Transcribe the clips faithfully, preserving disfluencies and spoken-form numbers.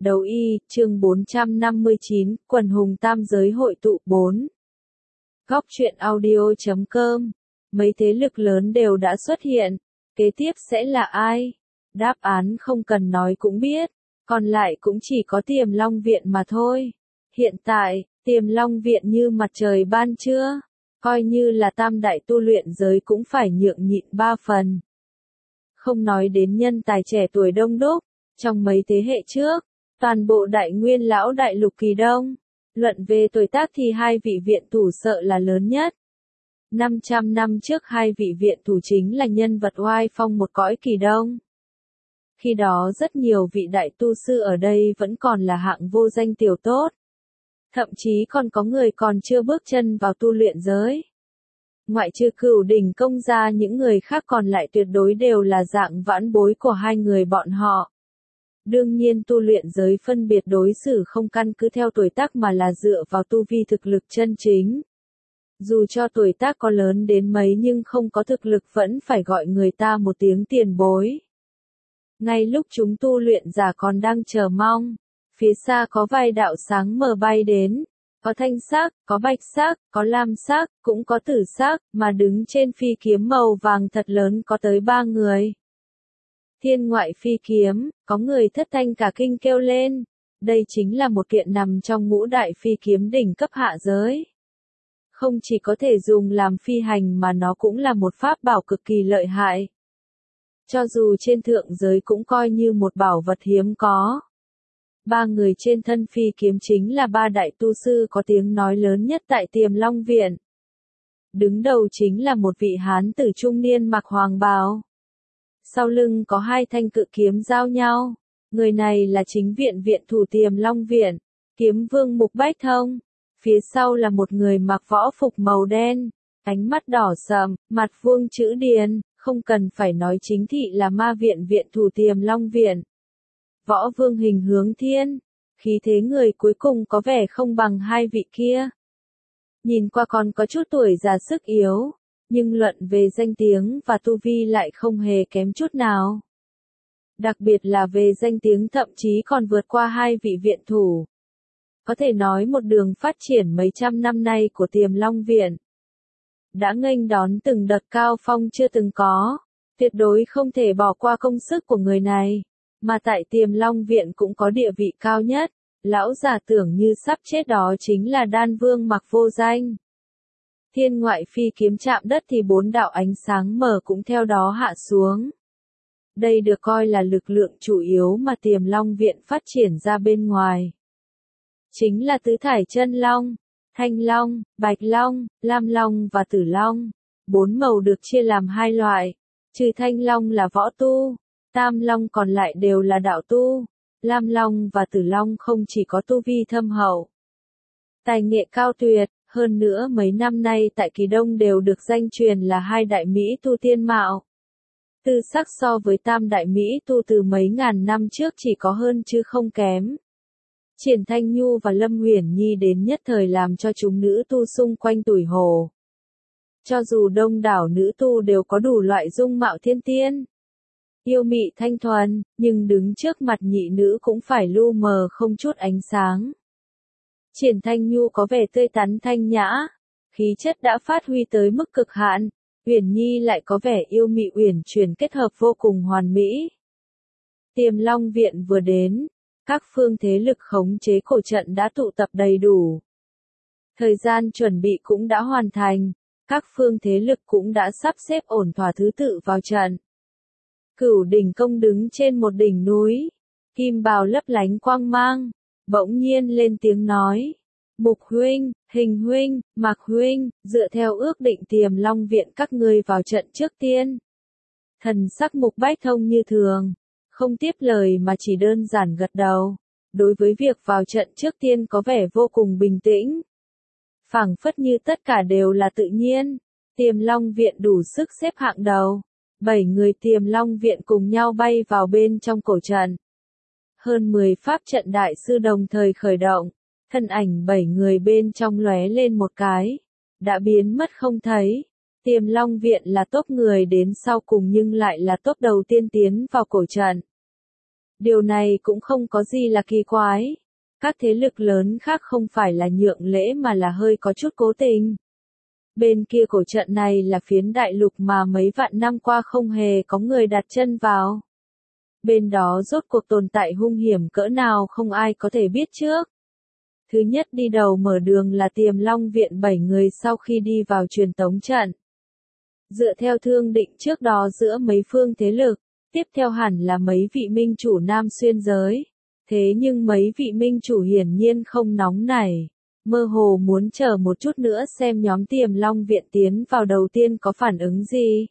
Đấu y, chương bốn trăm năm mươi chín, quần hùng tam giới hội tụ bốn. Góc truyện audio chấm com. Mấy thế lực lớn đều đã xuất hiện. Kế tiếp sẽ là ai? Đáp án không cần nói cũng biết. Còn lại cũng chỉ có Tiềm Long Viện mà thôi. Hiện tại, Tiềm Long Viện như mặt trời ban trưa. Coi như là tam đại tu luyện giới cũng phải nhượng nhịn ba phần. Không nói đến nhân tài trẻ tuổi đông đúc. Trong mấy thế hệ trước, toàn bộ đại nguyên lão đại lục kỳ đông. Luận về tuổi tác thì hai vị viện thủ sợ là lớn nhất. năm trăm năm trước hai vị viện thủ chính là nhân vật oai phong một cõi kỳ đông. Khi đó rất nhiều vị đại tu sư ở đây vẫn còn là hạng vô danh tiểu tốt. Thậm chí còn có người còn chưa bước chân vào tu luyện giới. Ngoại trừ Cửu Đỉnh Công ra, những người khác còn lại tuyệt đối đều là dạng vãn bối của hai người bọn họ. Đương nhiên tu luyện giới phân biệt đối xử không căn cứ theo tuổi tác mà là dựa vào tu vi thực lực chân chính. Dù cho tuổi tác có lớn đến mấy nhưng không có thực lực vẫn phải gọi người ta một tiếng tiền bối. Ngay lúc chúng tu luyện giả còn đang chờ mong, phía xa có vài đạo sáng mờ bay đến, có thanh sắc, có bạch sắc, có lam sắc, cũng có tử sắc, mà đứng trên phi kiếm màu vàng thật lớn có tới ba người. Thiên ngoại phi kiếm, có người thất thanh cả kinh kêu lên. Đây chính là một kiện nằm trong ngũ đại phi kiếm đỉnh cấp hạ giới. Không chỉ có thể dùng làm phi hành mà nó cũng là một pháp bảo cực kỳ lợi hại. Cho dù trên thượng giới cũng coi như một bảo vật hiếm có. Ba người trên thân phi kiếm chính là ba đại tu sư có tiếng nói lớn nhất tại Tiềm Long Viện. Đứng đầu chính là một vị hán tử trung niên mặc hoàng bào. Sau lưng có hai thanh cự kiếm giao nhau. Người này là chính viện viện thủ Tiềm Long Viện, kiếm vương Mục Bách Thông. Phía sau là một người mặc võ phục màu đen, ánh mắt đỏ sậm, mặt vuông chữ điền, không cần phải nói chính thị là ma viện viện thủ Tiềm Long Viện. Võ vương hình hướng thiên, khí thế người cuối cùng có vẻ không bằng hai vị kia. Nhìn qua còn có chút tuổi già sức yếu. Nhưng luận về danh tiếng và tu vi lại không hề kém chút nào. Đặc biệt là về danh tiếng thậm chí còn vượt qua hai vị viện thủ. Có thể nói một đường phát triển mấy trăm năm nay của Tiềm Long Viện. Đã nghênh đón từng đợt cao phong chưa từng có. Tuyệt đối không thể bỏ qua công sức của người này. Mà tại Tiềm Long Viện cũng có địa vị cao nhất. Lão già tưởng như sắp chết đó chính là Đan Vương Mặc Vô Danh. Thiên ngoại phi kiếm chạm đất thì bốn đạo ánh sáng mờ cũng theo đó hạ xuống. Đây được coi là lực lượng chủ yếu mà Tiềm Long Viện phát triển ra bên ngoài. Chính là tứ thải chân long, thanh long, bạch long, lam long và tử long. Bốn màu được chia làm hai loại. Trừ thanh long là võ tu, tam long còn lại đều là đạo tu. Lam long và tử long không chỉ có tu vi thâm hậu, tài nghệ cao tuyệt. Hơn nữa mấy năm nay tại Kỳ Đông đều được danh truyền là hai đại Mỹ tu tiên mạo. Tư sắc so với tam đại Mỹ tu từ mấy ngàn năm trước chỉ có hơn chứ không kém. Triển Thanh Nhu và Lâm Huyền Nhi đến nhất thời làm cho chúng nữ tu xung quanh tủi hổ. Cho dù đông đảo nữ tu đều có đủ loại dung mạo thiên tiên, yêu mị thanh thuần, nhưng đứng trước mặt nhị nữ cũng phải lu mờ không chút ánh sáng. Triển Thanh Nhu có vẻ tươi tắn thanh nhã, khí chất đã phát huy tới mức cực hạn. Uyển Nhi lại có vẻ yêu mị uyển chuyển kết hợp vô cùng hoàn mỹ. Tiềm Long Viện vừa đến, các phương thế lực khống chế cổ trận đã tụ tập đầy đủ. Thời gian chuẩn bị cũng đã hoàn thành, các phương thế lực cũng đã sắp xếp ổn thỏa thứ tự vào trận. Cửu Đỉnh Công đứng trên một đỉnh núi, kim bào lấp lánh quang mang. Bỗng nhiên lên tiếng nói, Mục huynh, Hình huynh, Mạc huynh, dựa theo ước định Tiềm Long Viện các ngươi vào trận trước tiên. Thần sắc Mục Bách Thông như thường, không tiếp lời mà chỉ đơn giản gật đầu. Đối với việc vào trận trước tiên có vẻ vô cùng bình tĩnh. Phảng phất như tất cả đều là tự nhiên. Tiềm Long Viện đủ sức xếp hạng đầu. Bảy người Tiềm Long Viện cùng nhau bay vào bên trong cổ trận. Hơn mười pháp trận đại sư đồng thời khởi động, thân ảnh bảy người bên trong lóe lên một cái, đã biến mất không thấy. Tiềm Long Viện là top người đến sau cùng nhưng lại là top đầu tiên tiến vào cổ trận. Điều này cũng không có gì là kỳ quái. Các thế lực lớn khác không phải là nhượng lễ mà là hơi có chút cố tình. Bên kia cổ trận này là phiến đại lục mà mấy vạn năm qua không hề có người đặt chân vào. Bên đó rốt cuộc tồn tại hung hiểm cỡ nào không ai có thể biết trước. Thứ nhất đi đầu mở đường là Tiềm Long Viện bảy người sau khi đi vào truyền tống trận. Dựa theo thương định trước đó giữa mấy phương thế lực, tiếp theo hẳn là mấy vị minh chủ nam xuyên giới. Thế nhưng mấy vị minh chủ hiển nhiên không nóng nảy, mơ hồ muốn chờ một chút nữa xem nhóm Tiềm Long Viện tiến vào đầu tiên có phản ứng gì.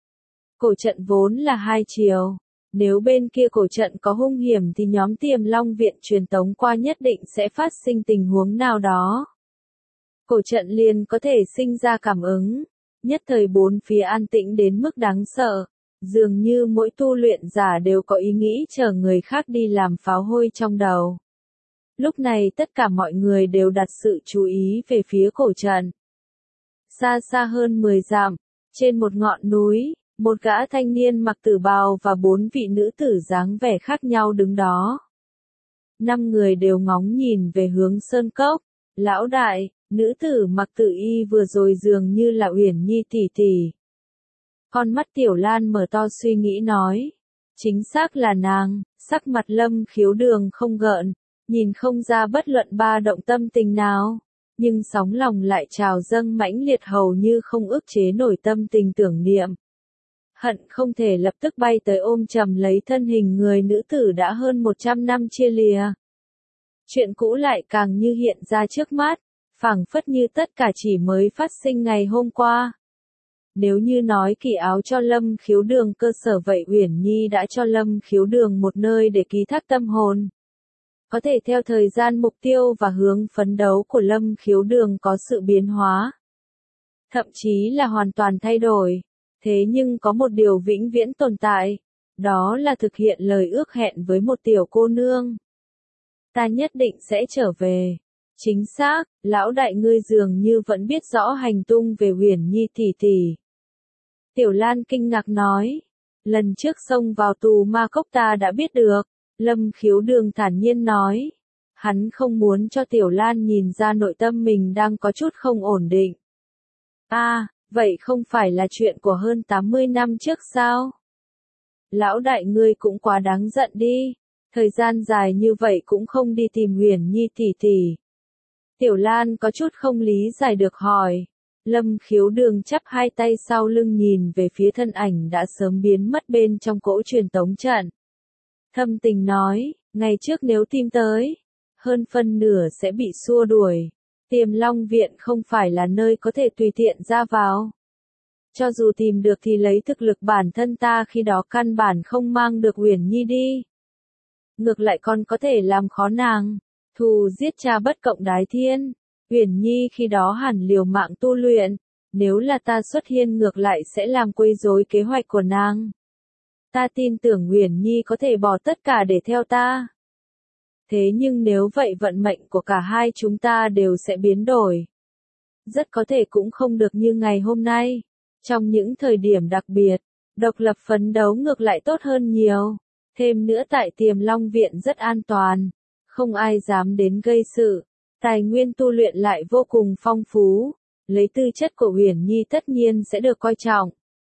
Cổ trận vốn là hai chiều, nếu bên kia cổ trận có hung hiểm thì nhóm Tiềm Long Viện truyền tống qua nhất định sẽ phát sinh tình huống nào đó. Cổ trận liền có thể sinh ra cảm ứng, nhất thời bốn phía an tĩnh đến mức đáng sợ. Dường như mỗi tu luyện giả đều có ý nghĩ chờ người khác đi làm pháo hôi trong đầu. Lúc này tất cả mọi người đều đặt sự chú ý về phía cổ trận. Xa xa hơn mười dặm, trên một ngọn núi, một gã thanh niên mặc tử bào và bốn vị nữ tử dáng vẻ khác nhau đứng đó. Năm người đều ngóng nhìn về hướng sơn cốc. Lão đại, nữ tử mặc tử y vừa rồi dường như là Uyển Nhi tỷ tỷ. Con mắt Tiểu Lan mở to suy nghĩ nói. Chính xác là nàng, sắc mặt Lâm Khiếu Đường không gợn, nhìn không ra bất luận ba động tâm tình nào, nhưng sóng lòng lại trào dâng mãnh liệt hầu như không ức chế nổi tâm tình tưởng niệm. Hận không thể lập tức bay tới ôm chầm lấy thân hình người nữ tử đã hơn một trăm năm chia lìa. Chuyện cũ lại càng như hiện ra trước mắt, phảng phất như tất cả chỉ mới phát sinh ngày hôm qua. Nếu như nói Kỳ Áo cho Lâm Khiếu Đường cơ sở vậy Uyển Nhi đã cho Lâm Khiếu Đường một nơi để ký thác tâm hồn. Có thể theo thời gian mục tiêu và hướng phấn đấu của Lâm Khiếu Đường có sự biến hóa. Thậm chí là hoàn toàn thay đổi. Thế nhưng có một điều vĩnh viễn tồn tại. Đó là thực hiện lời ước hẹn với một tiểu cô nương. Ta nhất định sẽ trở về. Chính xác, lão đại ngươi dường như vẫn biết rõ hành tung về Uyển Nhi tỷ tỷ. Tiểu Lan kinh ngạc nói. Lần trước xông vào tù ma cốc ta đã biết được. Lâm Khiếu Đường thản nhiên nói. Hắn không muốn cho Tiểu Lan nhìn ra nội tâm mình đang có chút không ổn định. À, vậy không phải là chuyện của hơn tám mươi năm trước sao? Lão đại ngươi cũng quá đáng giận đi. Thời gian dài như vậy cũng không đi tìm Uyển Nhi tỷ tỷ. Tiểu Lan có chút không lý giải được hỏi. Lâm Khiếu Đường chắp hai tay sau lưng nhìn về phía thân ảnh đã sớm biến mất bên trong cỗ truyền tống trận. Thâm tình nói, ngày trước nếu tìm tới, hơn phân nửa sẽ bị xua đuổi. Tiềm Long Viện không phải là nơi có thể tùy tiện ra vào. Cho dù tìm được thì lấy thực lực bản thân ta khi đó căn bản không mang được Uyển Nhi đi. Ngược lại còn có thể làm khó nàng, thù giết cha bất cộng đái thiên. Uyển Nhi khi đó hẳn liều mạng tu luyện, nếu là ta xuất hiện ngược lại sẽ làm quấy rối kế hoạch của nàng. Ta tin tưởng Uyển Nhi có thể bỏ tất cả để theo ta. Thế nhưng nếu vậy vận mệnh của cả hai chúng ta đều sẽ biến đổi. Rất có thể cũng không được như ngày hôm nay. Trong những thời điểm đặc biệt, độc lập phấn đấu ngược lại tốt hơn nhiều. Thêm nữa tại Tiềm Long Viện rất an toàn, không ai dám đến gây sự. Tài nguyên tu luyện lại vô cùng phong phú, lấy tư chất của Uyển Nhi tất nhiên sẽ được coi trọng.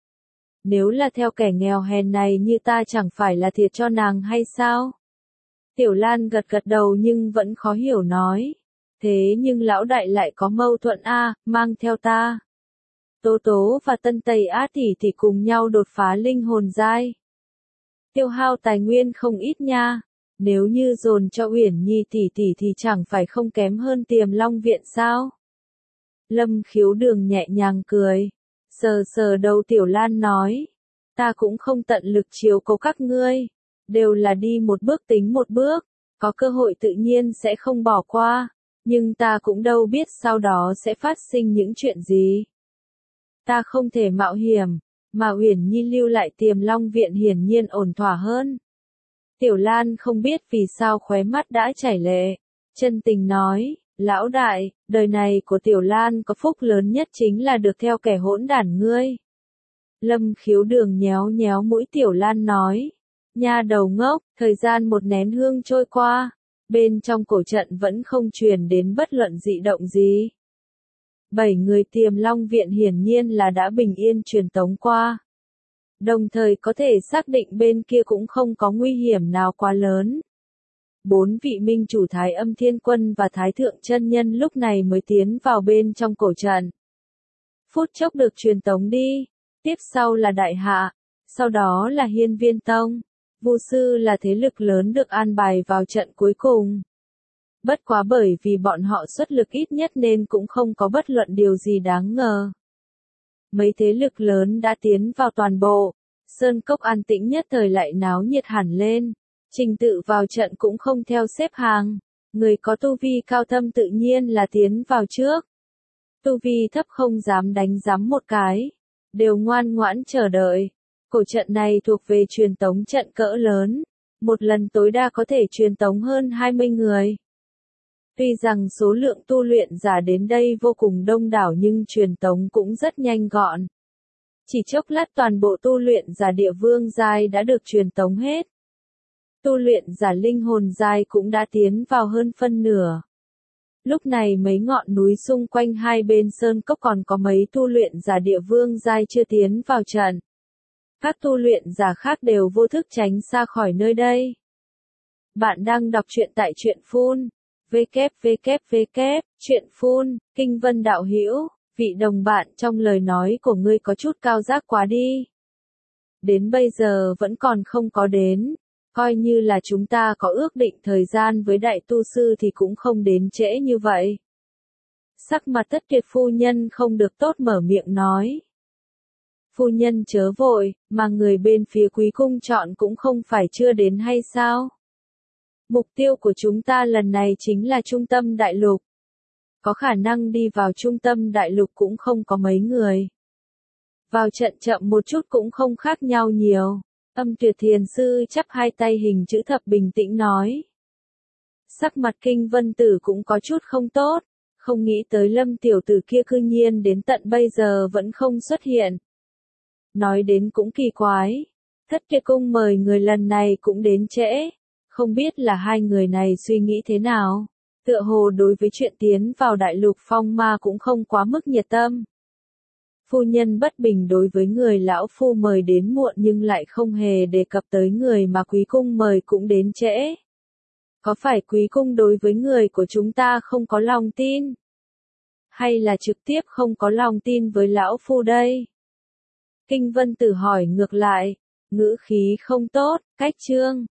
Nếu là theo kẻ nghèo hèn này như ta chẳng phải là thiệt cho nàng hay sao? Tiểu Lan gật gật đầu nhưng vẫn khó hiểu nói. Thế nhưng lão đại lại có mâu thuẫn a, mang theo ta. Tố Tố và Tân Tây Á tỷ tỷ cùng nhau đột phá linh hồn giai. Tiêu hao tài nguyên không ít nha. Nếu như dồn cho Uyển Nhi tỷ tỷ thì chẳng phải không kém hơn Tiềm Long Viện sao? Lâm Khiếu Đường nhẹ nhàng cười. Sờ sờ đầu Tiểu Lan nói. Ta cũng không tận lực chiếu cố các ngươi. Đều là đi một bước tính một bước. Có cơ hội tự nhiên sẽ không bỏ qua. Nhưng ta cũng đâu biết sau đó sẽ phát sinh những chuyện gì. Ta không thể mạo hiểm. Mà Uyển Nhi lưu lại Tiềm Long Viện hiển nhiên ổn thỏa hơn. Tiểu Lan không biết vì sao khóe mắt đã chảy lệ. Chân tình nói, lão đại, đời này của Tiểu Lan có phúc lớn nhất chính là được theo kẻ hỗn đản ngươi. Lâm Khiếu Đường nhéo nhéo mũi Tiểu Lan nói, Nha đầu ngốc, thời gian một nén hương trôi qua, bên trong cổ trận vẫn không truyền đến bất luận dị động gì. Bảy người Tiềm Long Viện hiển nhiên là đã bình yên truyền tống qua. Đồng thời có thể xác định bên kia cũng không có nguy hiểm nào quá lớn. Bốn vị minh chủ Thái Âm Thiên Quân và Thái Thượng Chân Nhân lúc này mới tiến vào bên trong cổ trận. Phút chốc được truyền tống đi, tiếp sau là Đại Hạ, sau đó là Hiên Viên Tông. Vu Sư là thế lực lớn được an bài vào trận cuối cùng. Bất quá bởi vì bọn họ xuất lực ít nhất nên cũng không có bất luận điều gì đáng ngờ. Mấy thế lực lớn đã tiến vào toàn bộ, sơn cốc an tĩnh nhất thời lại náo nhiệt hẳn lên. Trình tự vào trận cũng không theo xếp hàng, người có tu vi cao thâm tự nhiên là tiến vào trước. Tu vi thấp không dám đánh giám một cái, đều ngoan ngoãn chờ đợi. Cổ trận này thuộc về truyền tống trận cỡ lớn, một lần tối đa có thể truyền tống hơn hai mươi người. Tuy rằng số lượng tu luyện giả đến đây vô cùng đông đảo nhưng truyền tống cũng rất nhanh gọn. Chỉ chốc lát toàn bộ tu luyện giả địa vương giai đã được truyền tống hết. Tu luyện giả linh hồn giai cũng đã tiến vào hơn phân nửa. Lúc này mấy ngọn núi xung quanh hai bên sơn cốc còn có mấy tu luyện giả địa vương giai chưa tiến vào trận. Các tu luyện giả khác đều vô thức tránh xa khỏi nơi đây. Bạn đang đọc truyện tại truyện phun. www. Truyện phun, Kinh Vân đạo hữu, vị đồng bạn trong lời nói của ngươi có chút cao giác quá đi. Đến bây giờ vẫn còn không có đến, coi như là chúng ta có ước định thời gian với đại tu sư thì cũng không đến trễ như vậy. Sắc mặt Tất Kiệt phu nhân không được tốt mở miệng nói. Phu nhân chớ vội, mà người bên phía quý cung chọn cũng không phải chưa đến hay sao? Mục tiêu của chúng ta lần này chính là trung tâm đại lục. Có khả năng đi vào trung tâm đại lục cũng không có mấy người. Vào trận chậm một chút cũng không khác nhau nhiều. Âm Tuyệt Thiền Sư chắp hai tay hình chữ thập bình tĩnh nói. Sắc mặt Kinh Vân Tử cũng có chút không tốt, không nghĩ tới Lâm tiểu tử kia cư nhiên đến tận bây giờ vẫn không xuất hiện. Nói đến cũng kỳ quái, Thất Kiệt cung mời người lần này cũng đến trễ, không biết là hai người này suy nghĩ thế nào, tựa hồ đối với chuyện tiến vào đại lục phong ma cũng không quá mức nhiệt tâm. Phu nhân bất bình đối với người lão phu mời đến muộn nhưng lại không hề đề cập tới người mà quý cung mời cũng đến trễ. Có phải quý cung đối với người của chúng ta không có lòng tin? Hay là trực tiếp không có lòng tin với lão phu đây? Kinh Vân Tử hỏi ngược lại, ngữ khí không tốt, cách chương.